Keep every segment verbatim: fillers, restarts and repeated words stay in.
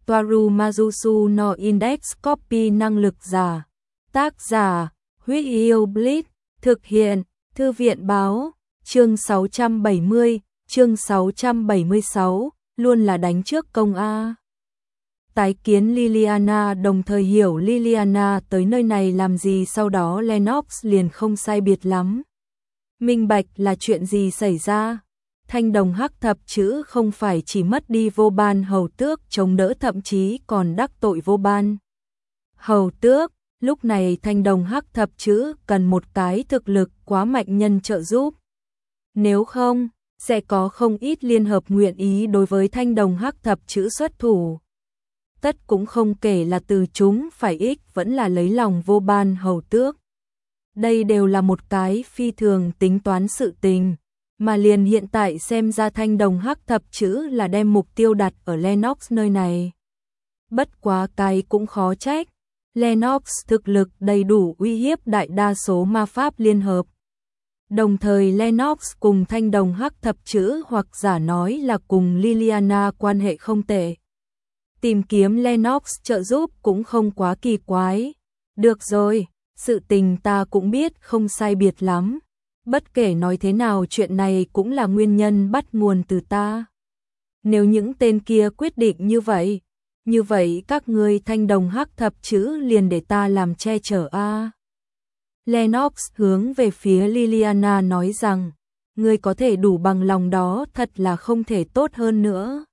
Toaru Majusu no Index Copy năng lực giả. Tác giả, Huyết Yêu Blitz, thực hiện, Thư viện Báo, chương sáu trăm bảy mươi, chương sáu trăm bảy mươi sáu, luôn là đánh trước công A. Tái kiến Liliana, đồng thời hiểu Liliana tới nơi này làm gì, sau đó Lennox liền không sai biệt lắm. Minh bạch là chuyện gì xảy ra. Thanh đồng hắc thập chữ không phải chỉ mất đi vô ban hầu tước chống đỡ, thậm chí còn đắc tội vô ban hầu tước. Lúc này thanh đồng hắc thập chữ cần một cái thực lực quá mạnh nhân trợ giúp. Nếu không, sẽ có không ít liên hợp nguyện ý đối với thanh đồng hắc thập chữ xuất thủ. Tất cũng không kể là từ chúng phải ích vẫn là lấy lòng vô ban hầu tước. Đây đều là một cái phi thường tính toán sự tình. Mà liền hiện tại xem ra thanh đồng hắc thập chữ là đem mục tiêu đặt ở Lennox nơi này. Bất quá cái cũng khó trách. Lennox thực lực đầy đủ uy hiếp đại đa số ma pháp liên hợp. Đồng thời Lennox cùng thanh đồng hắc thập chữ hoặc giả nói là cùng Liliana quan hệ không tệ. Tìm kiếm Lennox trợ giúp cũng không quá kỳ quái. Được rồi, sự tình ta cũng biết không sai biệt lắm. Bất kể nói thế nào chuyện này cũng là nguyên nhân bắt nguồn từ ta. Nếu những tên kia quyết định như vậy, như vậy các ngươi thanh đồng hắc thập chữ liền để ta làm che chở a. Lennox hướng về phía Liliana nói rằng, ngươi có thể đủ bằng lòng đó thật là không thể tốt hơn nữa.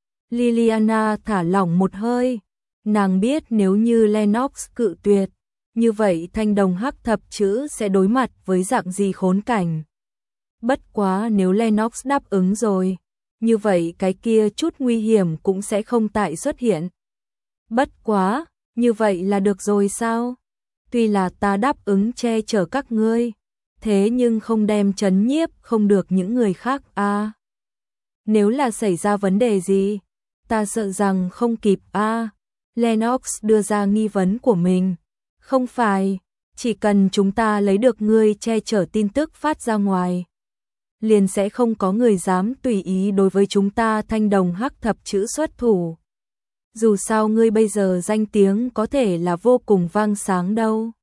Liliana thả lỏng một hơi, nàng biết nếu như Lennox cự tuyệt, như vậy thanh đồng hắc thập chữ sẽ đối mặt với dạng gì khốn cảnh. Bất quá nếu Lennox đáp ứng rồi, như vậy cái kia chút nguy hiểm cũng sẽ không tại xuất hiện. Bất quá, như vậy là được rồi sao? Tuy là ta đáp ứng che chở các ngươi, thế nhưng không đem trấn nhiếp không được những người khác a. À, nếu là xảy ra vấn đề gì, ta sợ rằng không kịp a. À, Lennox đưa ra nghi vấn của mình. Không phải, chỉ cần chúng ta lấy được ngươi che chở tin tức phát ra ngoài, liền sẽ không có người dám tùy ý đối với chúng ta thanh đồng hắc thập chữ xuất thủ. Dù sao ngươi bây giờ danh tiếng có thể là vô cùng vang sáng đâu.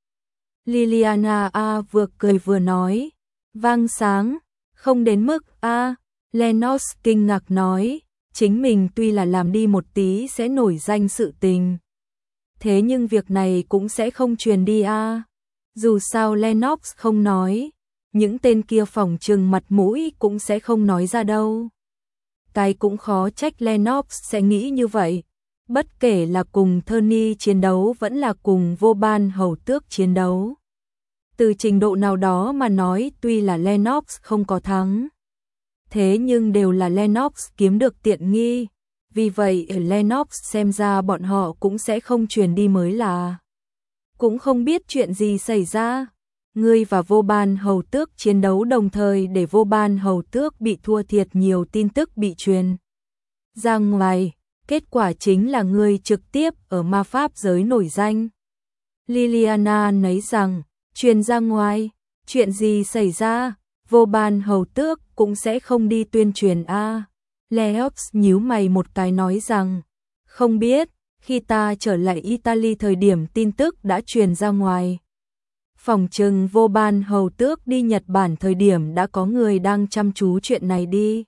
Liliana a vừa cười vừa nói, vang sáng, không đến mức a. À, Lennox kinh ngạc nói, chính mình tuy là làm đi một tí sẽ nổi danh sự tình. Thế nhưng việc này cũng sẽ không truyền đi a. À. Dù sao Lennox không nói, những tên kia phỏng chừng mặt mũi cũng sẽ không nói ra đâu. Cái cũng khó trách Lennox sẽ nghĩ như vậy. Bất kể là cùng Tony chiến đấu vẫn là cùng vô ban hầu tước chiến đấu. Từ trình độ nào đó mà nói tuy là Lennox không có thắng. Thế nhưng đều là Lennox kiếm được tiện nghi. Vì vậy ở Lennox xem ra bọn họ cũng sẽ không truyền đi mới là. Cũng không biết chuyện gì xảy ra. Ngươi và vô ban hầu tước chiến đấu đồng thời để vô ban hầu tước bị thua thiệt, nhiều tin tức bị truyền ra ngoài. Kết quả chính là ngươi trực tiếp ở ma pháp giới nổi danh. Liliana nói rằng, truyền ra ngoài, chuyện gì xảy ra, vô ban hầu tước cũng sẽ không đi tuyên truyền a. À. Lennox nhíu mày một cái nói rằng, không biết, khi ta trở lại Italy thời điểm tin tức đã truyền ra ngoài. Phòng trừng vô ban hầu tước đi Nhật Bản thời điểm đã có người đang chăm chú chuyện này đi.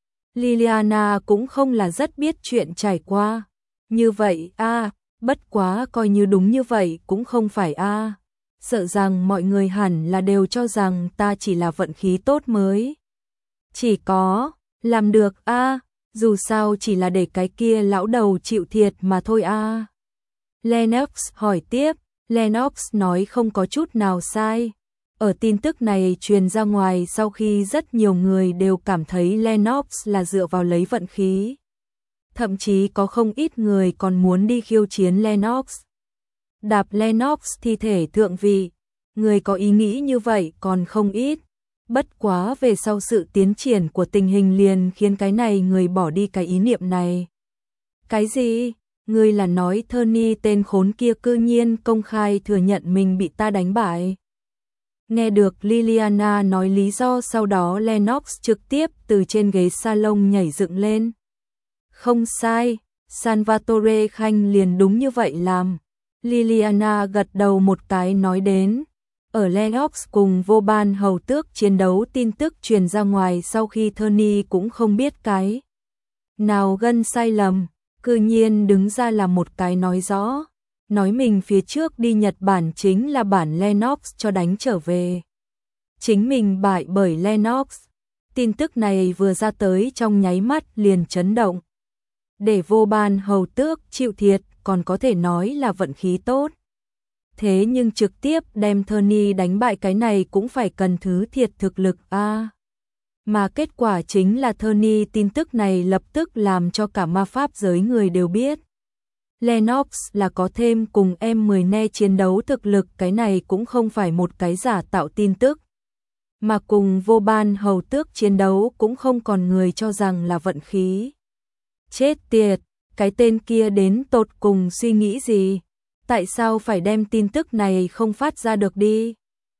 Liliana cũng không là rất biết chuyện trải qua. Như vậy a, à, bất quá coi như đúng như vậy cũng không phải a. À. Sợ rằng mọi người hẳn là đều cho rằng ta chỉ là vận khí tốt mới. Chỉ có, làm được a, à, dù sao chỉ là để cái kia lão đầu chịu thiệt mà thôi a. À. Lennox hỏi tiếp, Lennox nói không có chút nào sai. Ở tin tức này truyền ra ngoài sau khi rất nhiều người đều cảm thấy Lennox là dựa vào lấy vận khí. Thậm chí có không ít người còn muốn đi khiêu chiến Lennox. Đạp Lennox thi thể thượng vị. Người có ý nghĩ như vậy còn không ít. Bất quá về sau sự tiến triển của tình hình liền khiến cái này người bỏ đi cái ý niệm này. Cái gì? Ngươi là nói Tony tên khốn kia cư nhiên công khai thừa nhận mình bị ta đánh bại. Nghe được Liliana nói lý do, sau đó Lennox trực tiếp từ trên ghế salon nhảy dựng lên. Không sai, Salvatore Khanh liền đúng như vậy làm. Liliana gật đầu một cái nói đến. Ở Lennox cùng vô ban hầu tước chiến đấu, tin tức truyền ra ngoài sau khi Tony cũng không biết cái nào gân sai lầm, cư nhiên đứng ra làm một cái nói rõ, nói mình phía trước đi Nhật Bản chính là bản Lennox cho đánh trở về. Chính mình bại bởi Lennox. Tin tức này vừa ra tới trong nháy mắt liền chấn động. Để vô ban hầu tước chịu thiệt còn có thể nói là vận khí tốt. Thế nhưng trực tiếp đem Tony đánh bại cái này cũng phải cần thứ thiệt thực lực a. À, mà kết quả chính là Tony, tin tức này lập tức làm cho cả ma pháp giới người đều biết. Lennox là có thêm cùng em mười ne chiến đấu thực lực, cái này cũng không phải một cái giả tạo tin tức. Mà cùng vô ban hầu tước chiến đấu cũng không còn người cho rằng là vận khí. Chết tiệt, cái tên kia đến tột cùng suy nghĩ gì? Tại sao phải đem tin tức này không phát ra được đi?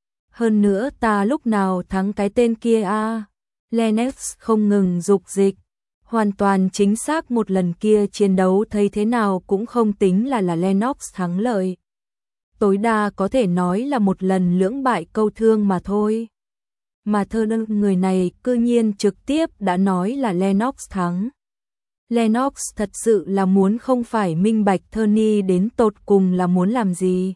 Hơn nữa ta lúc nào thắng cái tên kia a? À? Lennox không ngừng dục dịch. Hoàn toàn chính xác, một lần kia chiến đấu thấy thế nào cũng không tính là là Lennox thắng lợi. Tối đa có thể nói là một lần lưỡng bại câu thương mà thôi. Mà thơ người này cư nhiên trực tiếp đã nói là Lennox thắng. Lennox thật sự là muốn không phải minh bạch Tony đến tột cùng là muốn làm gì.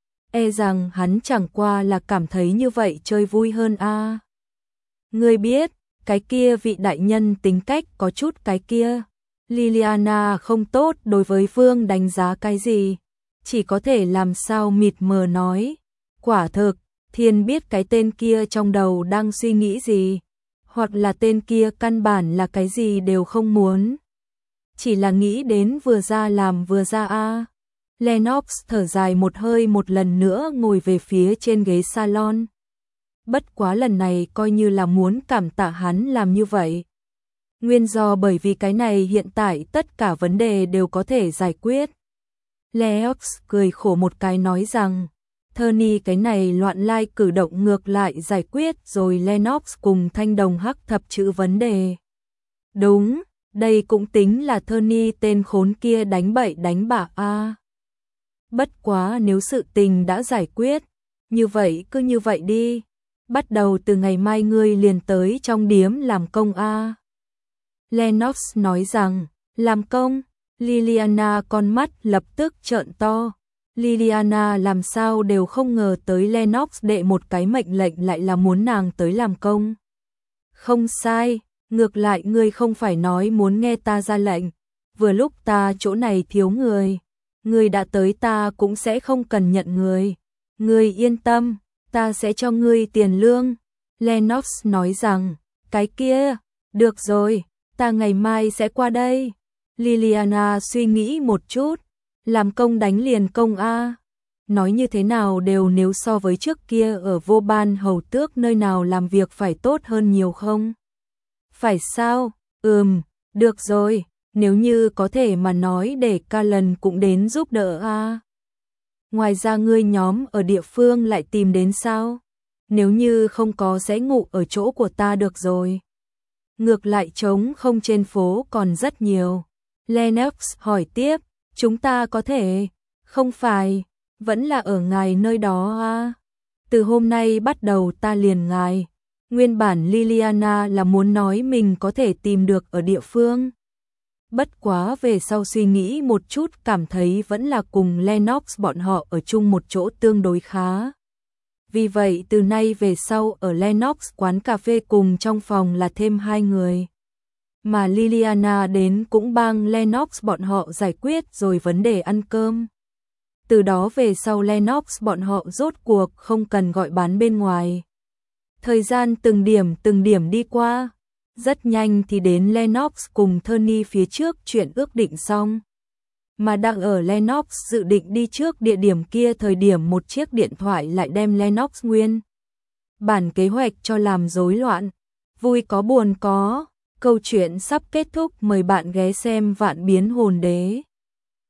E rằng hắn chẳng qua là cảm thấy như vậy chơi vui hơn a. À. Ngươi biết, cái kia vị đại nhân tính cách có chút cái kia. Liliana không tốt đối với Vương đánh giá cái gì, chỉ có thể làm sao mịt mờ nói. Quả thực, Thiên biết cái tên kia trong đầu đang suy nghĩ gì, hoặc là tên kia căn bản là cái gì đều không muốn. Chỉ là nghĩ đến vừa ra làm vừa ra a. À. Lennox thở dài một hơi, một lần nữa ngồi về phía trên ghế salon. Bất quá lần này coi như là muốn cảm tạ hắn làm như vậy. Nguyên do bởi vì cái này hiện tại tất cả vấn đề đều có thể giải quyết. Lennox cười khổ một cái nói rằng, Tony cái này loạn lai cử động ngược lại giải quyết rồi Lennox cùng thanh đồng hắc thập chữ vấn đề. Đúng, đây cũng tính là Tony tên khốn kia đánh bậy đánh bạ a. À. Bất quá nếu sự tình đã giải quyết, như vậy cứ như vậy đi. Bắt đầu từ ngày mai ngươi liền tới trong điếm làm công a. À. Lennox nói rằng, làm công? Liliana con mắt lập tức trợn to. Liliana làm sao đều không ngờ tới Lennox đệ một cái mệnh lệnh lại là muốn nàng tới làm công. Không sai, ngược lại ngươi không phải nói muốn nghe ta ra lệnh. Vừa lúc ta chỗ này thiếu người, ngươi đã tới ta cũng sẽ không cần nhận người. Ngươi yên tâm, ta sẽ cho ngươi tiền lương. Lennox nói rằng, cái kia, được rồi, ta ngày mai sẽ qua đây. Liliana suy nghĩ một chút, làm công đánh liền công a. Nói như thế nào đều nếu so với trước kia ở vô ban hầu tước nơi nào làm việc phải tốt hơn nhiều không? Phải sao? Ừm, được rồi, nếu như có thể mà nói để ca lần cũng đến giúp đỡ a. Ngoài ra ngươi nhóm ở địa phương lại tìm đến sao? Nếu như không có sẽ ngủ ở chỗ của ta được rồi. Ngược lại trống không trên phố còn rất nhiều. Lennox hỏi tiếp, chúng ta có thể, không phải, vẫn là ở ngài nơi đó à? Từ hôm nay bắt đầu ta liền ngài. Nguyên bản Liliana là muốn nói mình có thể tìm được ở địa phương. Bất quá về sau suy nghĩ một chút cảm thấy vẫn là cùng Lennox bọn họ ở chung một chỗ tương đối khá. Vì vậy từ nay về sau ở Lennox quán cà phê cùng trong phòng là thêm hai người. Mà Liliana đến cũng bang Lennox bọn họ giải quyết rồi vấn đề ăn cơm. Từ đó về sau Lennox bọn họ rốt cuộc không cần gọi bán bên ngoài. Thời gian từng điểm từng điểm đi qua. Rất nhanh thì đến Lennox cùng Tony phía trước chuyện ước định xong. Mà đang ở Lennox dự định đi trước địa điểm kia thời điểm một chiếc điện thoại lại đem Lennox nguyên bản kế hoạch cho làm rối loạn. Vui có buồn có, câu chuyện sắp kết thúc, mời bạn ghé xem Vạn Biến Hồn Đế.